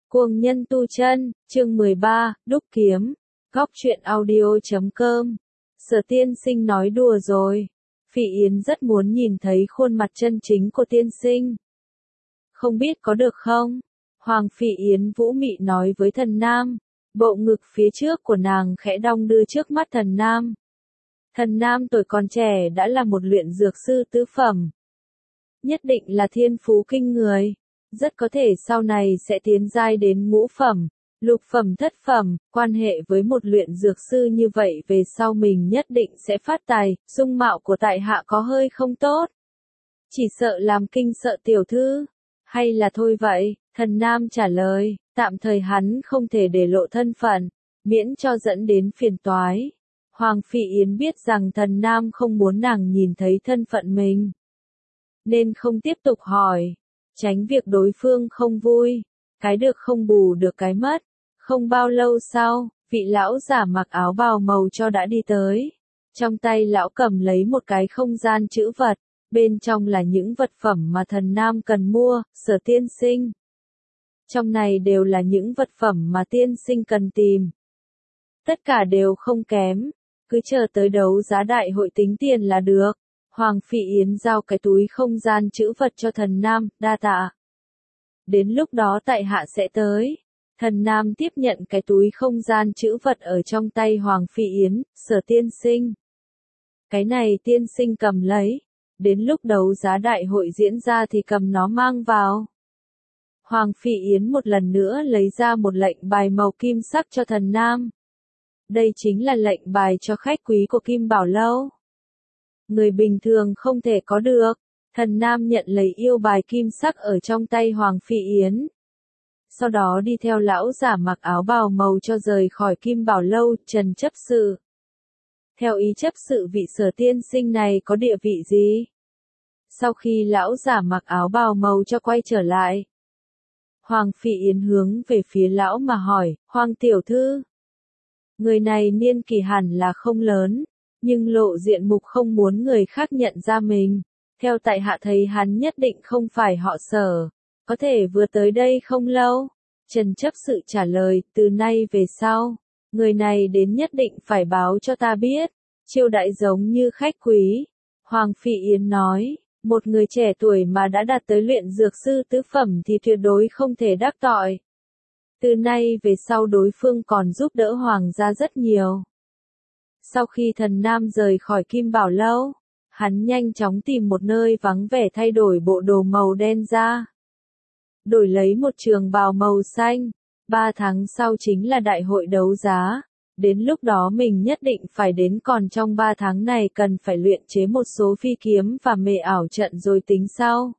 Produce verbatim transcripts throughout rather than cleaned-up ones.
Cuồng nhân tu chân, chương mười ba, đúc kiếm. Góc truyện audio chấm com. Sở tiên sinh nói đùa rồi. Phỉ Yến rất muốn nhìn thấy khuôn mặt chân chính của tiên sinh. Không biết có được không? Hoàng Phỉ Yến vũ mị nói với thần nam. Bộ ngực phía trước của nàng khẽ đong đưa trước mắt thần nam. Thần nam tuổi còn trẻ đã là một luyện dược sư tứ phẩm. Nhất định là thiên phú kinh người. Rất có thể sau này sẽ tiến giai đến ngũ phẩm, lục phẩm thất phẩm, quan hệ với một luyện dược sư như vậy về sau mình nhất định sẽ phát tài, dung mạo của tại hạ có hơi không tốt. Chỉ sợ làm kinh sợ tiểu thư, hay là thôi vậy, thần nam trả lời, tạm thời hắn không thể để lộ thân phận, miễn cho dẫn đến phiền toái. Hoàng Phỉ Yến biết rằng thần nam không muốn nàng nhìn thấy thân phận mình, nên không tiếp tục hỏi. Tránh việc đối phương không vui, cái được không bù được cái mất. Không bao lâu sau, vị lão giả mặc áo bào màu cho đã đi tới. Trong tay lão cầm lấy một cái không gian trữ vật, bên trong là những vật phẩm mà thần nam cần mua, Sở tiên sinh. Trong này đều là những vật phẩm mà tiên sinh cần tìm. Tất cả đều không kém, cứ chờ tới đấu giá đại hội tính tiền là được. Hoàng Phỉ Yến giao cái túi không gian trữ vật cho thần nam, đa tạ. Đến lúc đó tại hạ sẽ tới. Thần nam tiếp nhận cái túi không gian trữ vật ở trong tay Hoàng Phỉ Yến, Sở tiên sinh. Cái này tiên sinh cầm lấy. Đến lúc đấu giá đại hội diễn ra thì cầm nó mang vào. Hoàng Phỉ Yến một lần nữa lấy ra một lệnh bài màu kim sắc cho thần nam. Đây chính là lệnh bài cho khách quý của Kim Bảo Lâu. Người bình thường không thể có được. Thần nam nhận lấy yêu bài kim sắc ở trong tay Hoàng Phỉ Yến. Sau đó đi theo lão giả mặc áo bào màu cho rời khỏi Kim Bảo Lâu, Trần chấp sự. Theo ý chấp sự vị Sở tiên sinh này có địa vị gì? Sau khi lão giả mặc áo bào màu cho quay trở lại, Hoàng Phỉ Yến hướng về phía lão mà hỏi, Hoàng tiểu thư. Người này niên kỳ hẳn là không lớn, nhưng lộ diện mục không muốn người khác nhận ra mình. Theo tại hạ thấy hắn nhất định không phải họ Sở, có thể vừa tới đây không lâu. Trần chấp sự trả lời, từ nay về sau, người này đến nhất định phải báo cho ta biết, chiêu đãi giống như khách quý. Hoàng Phỉ Yến nói, một người trẻ tuổi mà đã đạt tới luyện dược sư tứ phẩm thì tuyệt đối không thể đắc tội. Từ nay về sau đối phương còn giúp đỡ hoàng gia rất nhiều. Sau khi thần nam rời khỏi Kim Bảo Lâu, hắn nhanh chóng tìm một nơi vắng vẻ thay đổi bộ đồ màu đen ra. Đổi lấy một trường bào màu xanh. Ba tháng sau chính là đại hội đấu giá. Đến lúc đó mình nhất định phải đến, còn trong ba tháng này cần phải luyện chế một số phi kiếm và mê ảo trận rồi tính sau.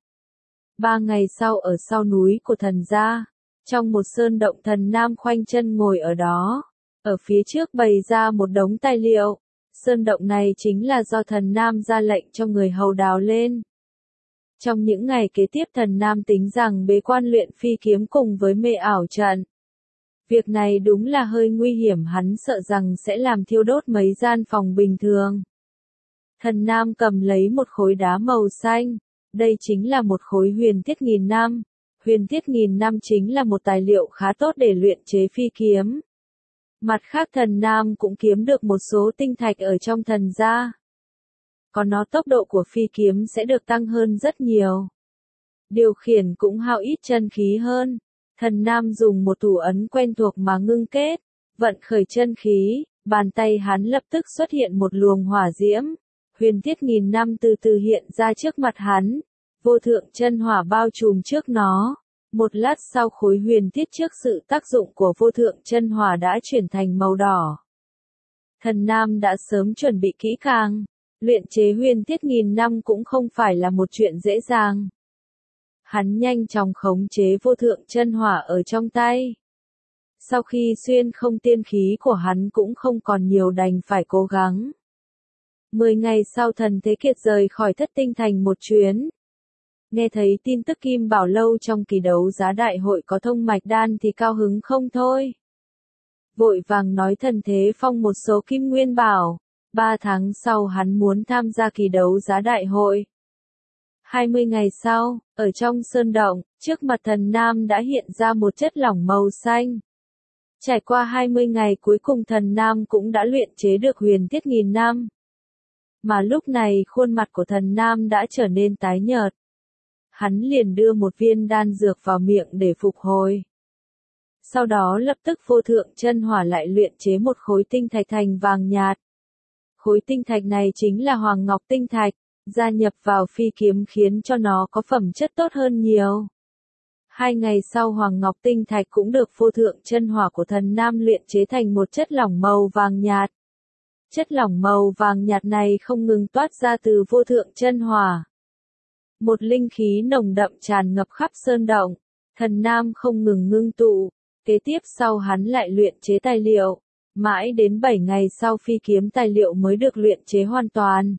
Ba ngày sau ở sau núi của thần gia, trong một sơn động thần nam khoanh chân ngồi ở đó. Ở phía trước bày ra một đống tài liệu. Sơn động này chính là do thần nam ra lệnh cho người hầu đào lên. Trong những ngày kế tiếp thần nam tính rằng bế quan luyện phi kiếm cùng với mê ảo trận. Việc này đúng là hơi nguy hiểm, hắn sợ rằng sẽ làm thiêu đốt mấy gian phòng bình thường. Thần nam cầm lấy một khối đá màu xanh. Đây chính là một khối huyền thiết nghìn năm. Huyền thiết nghìn năm chính là một tài liệu khá tốt để luyện chế phi kiếm. Mặt khác thần nam cũng kiếm được một số tinh thạch ở trong thần gia. Còn nó tốc độ của phi kiếm sẽ được tăng hơn rất nhiều. Điều khiển cũng hao ít chân khí hơn. Thần nam dùng một thủ ấn quen thuộc mà ngưng kết, vận khởi chân khí, bàn tay hắn lập tức xuất hiện một luồng hỏa diễm. Huyền thiết nghìn năm từ từ hiện ra trước mặt hắn, vô thượng chân hỏa bao trùm trước nó. Một lát sau khối huyền thiết trước sự tác dụng của vô thượng chân hỏa đã chuyển thành màu đỏ. Thần nam đã sớm chuẩn bị kỹ càng. Luyện chế huyền thiết nghìn năm cũng không phải là một chuyện dễ dàng. Hắn nhanh chóng khống chế vô thượng chân hỏa ở trong tay. Sau khi xuyên không tiên khí của hắn cũng không còn nhiều đành phải cố gắng. Mười ngày sau thần thế kiệt rời khỏi thất tinh thành một chuyến. Nghe thấy tin tức Kim Bảo Lâu trong kỳ đấu giá đại hội có thông mạch đan thì cao hứng không thôi. Vội vàng nói thần thế phong một số kim nguyên bảo. Ba tháng sau hắn muốn tham gia kỳ đấu giá đại hội. hai mươi ngày sau, ở trong sơn động, trước mặt thần nam đã hiện ra một chất lỏng màu xanh. Trải qua hai mươi ngày cuối cùng thần nam cũng đã luyện chế được huyền thiết nghìn năm. Mà lúc này khuôn mặt của thần nam đã trở nên tái nhợt. Hắn liền đưa một viên đan dược vào miệng để phục hồi. Sau đó lập tức vô thượng chân hỏa lại luyện chế một khối tinh thạch thành vàng nhạt. Khối tinh thạch này chính là hoàng ngọc tinh thạch, gia nhập vào phi kiếm khiến cho nó có phẩm chất tốt hơn nhiều. Hai ngày sau hoàng ngọc tinh thạch cũng được vô thượng chân hỏa của thần nam luyện chế thành một chất lỏng màu vàng nhạt. Chất lỏng màu vàng nhạt này không ngừng toát ra từ vô thượng chân hỏa. Một linh khí nồng đậm tràn ngập khắp sơn động, thần nam không ngừng ngưng tụ, kế tiếp sau hắn lại luyện chế tài liệu, mãi đến bảy ngày sau phi kiếm tài liệu mới được luyện chế hoàn toàn.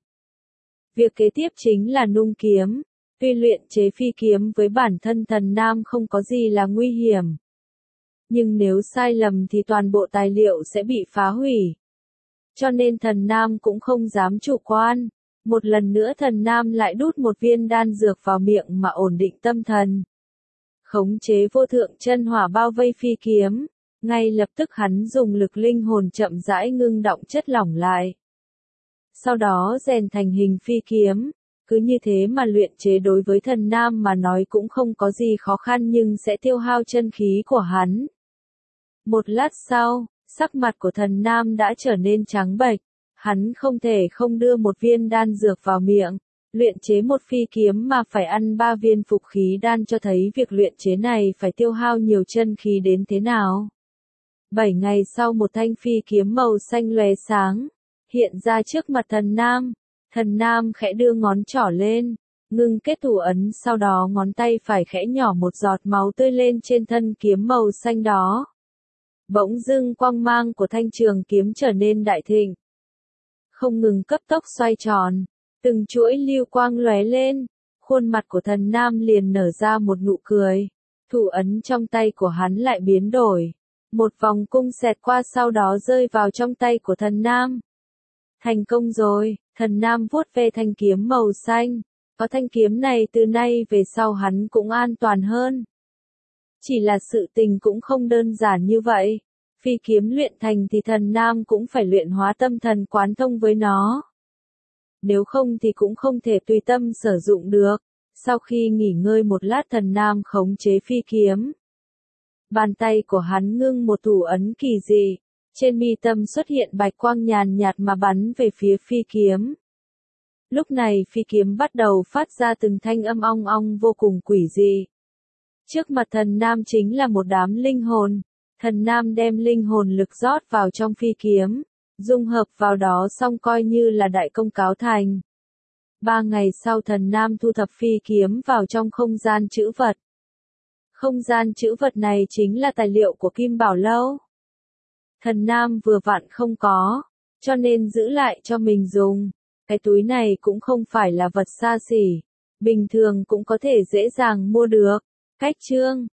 Việc kế tiếp chính là nung kiếm, tuy luyện chế phi kiếm với bản thân thần nam không có gì là nguy hiểm. Nhưng nếu sai lầm thì toàn bộ tài liệu sẽ bị phá hủy. Cho nên thần nam cũng không dám chủ quan. Một lần nữa thần nam lại đút một viên đan dược vào miệng mà ổn định tâm thần. Khống chế vô thượng chân hỏa bao vây phi kiếm, ngay lập tức hắn dùng lực linh hồn chậm rãi ngưng động chất lỏng lại. Sau đó rèn thành hình phi kiếm, cứ như thế mà luyện chế đối với thần nam mà nói cũng không có gì khó khăn nhưng sẽ tiêu hao chân khí của hắn. Một lát sau, sắc mặt của thần nam đã trở nên trắng bệch. Hắn không thể không đưa một viên đan dược vào miệng, luyện chế một phi kiếm mà phải ăn ba viên phục khí đan cho thấy việc luyện chế này phải tiêu hao nhiều chân khí đến thế nào. Bảy ngày sau một thanh phi kiếm màu xanh lóe sáng, hiện ra trước mặt thần nam. Thần nam khẽ đưa ngón trỏ lên, ngưng kết thủ ấn, sau đó ngón tay phải khẽ nhỏ một giọt máu tươi lên trên thân kiếm màu xanh đó. Bỗng dưng quang mang của thanh trường kiếm trở nên đại thịnh. Không ngừng cấp tốc xoay tròn, từng chuỗi lưu quang lóe lên, khuôn mặt của thần nam liền nở ra một nụ cười, thủ ấn trong tay của hắn lại biến đổi, một vòng cung xẹt qua sau đó rơi vào trong tay của thần nam. Thành công rồi, thần nam vuốt ve thanh kiếm màu xanh, có thanh kiếm này từ nay về sau hắn cũng an toàn hơn. Chỉ là sự tình cũng không đơn giản như vậy. Phi kiếm luyện thành thì thần nam cũng phải luyện hóa tâm thần quán thông với nó. Nếu không thì cũng không thể tùy tâm sử dụng được. Sau khi nghỉ ngơi một lát thần nam khống chế phi kiếm. Bàn tay của hắn ngưng một thủ ấn kỳ dị. Trên mi tâm xuất hiện bạch quang nhàn nhạt mà bắn về phía phi kiếm. Lúc này phi kiếm bắt đầu phát ra từng thanh âm ong ong vô cùng quỷ dị. Trước mặt thần nam chính là một đám linh hồn. Thần nam đem linh hồn lực rót vào trong phi kiếm, dung hợp vào đó xong coi như là đại công cáo thành. Ba ngày sau thần nam thu thập phi kiếm vào trong không gian trữ vật. Không gian trữ vật này chính là tài liệu của Kim Bảo Lâu. Thần nam vừa vặn không có, cho nên giữ lại cho mình dùng. Cái túi này cũng không phải là vật xa xỉ, bình thường cũng có thể dễ dàng mua được. Cách chương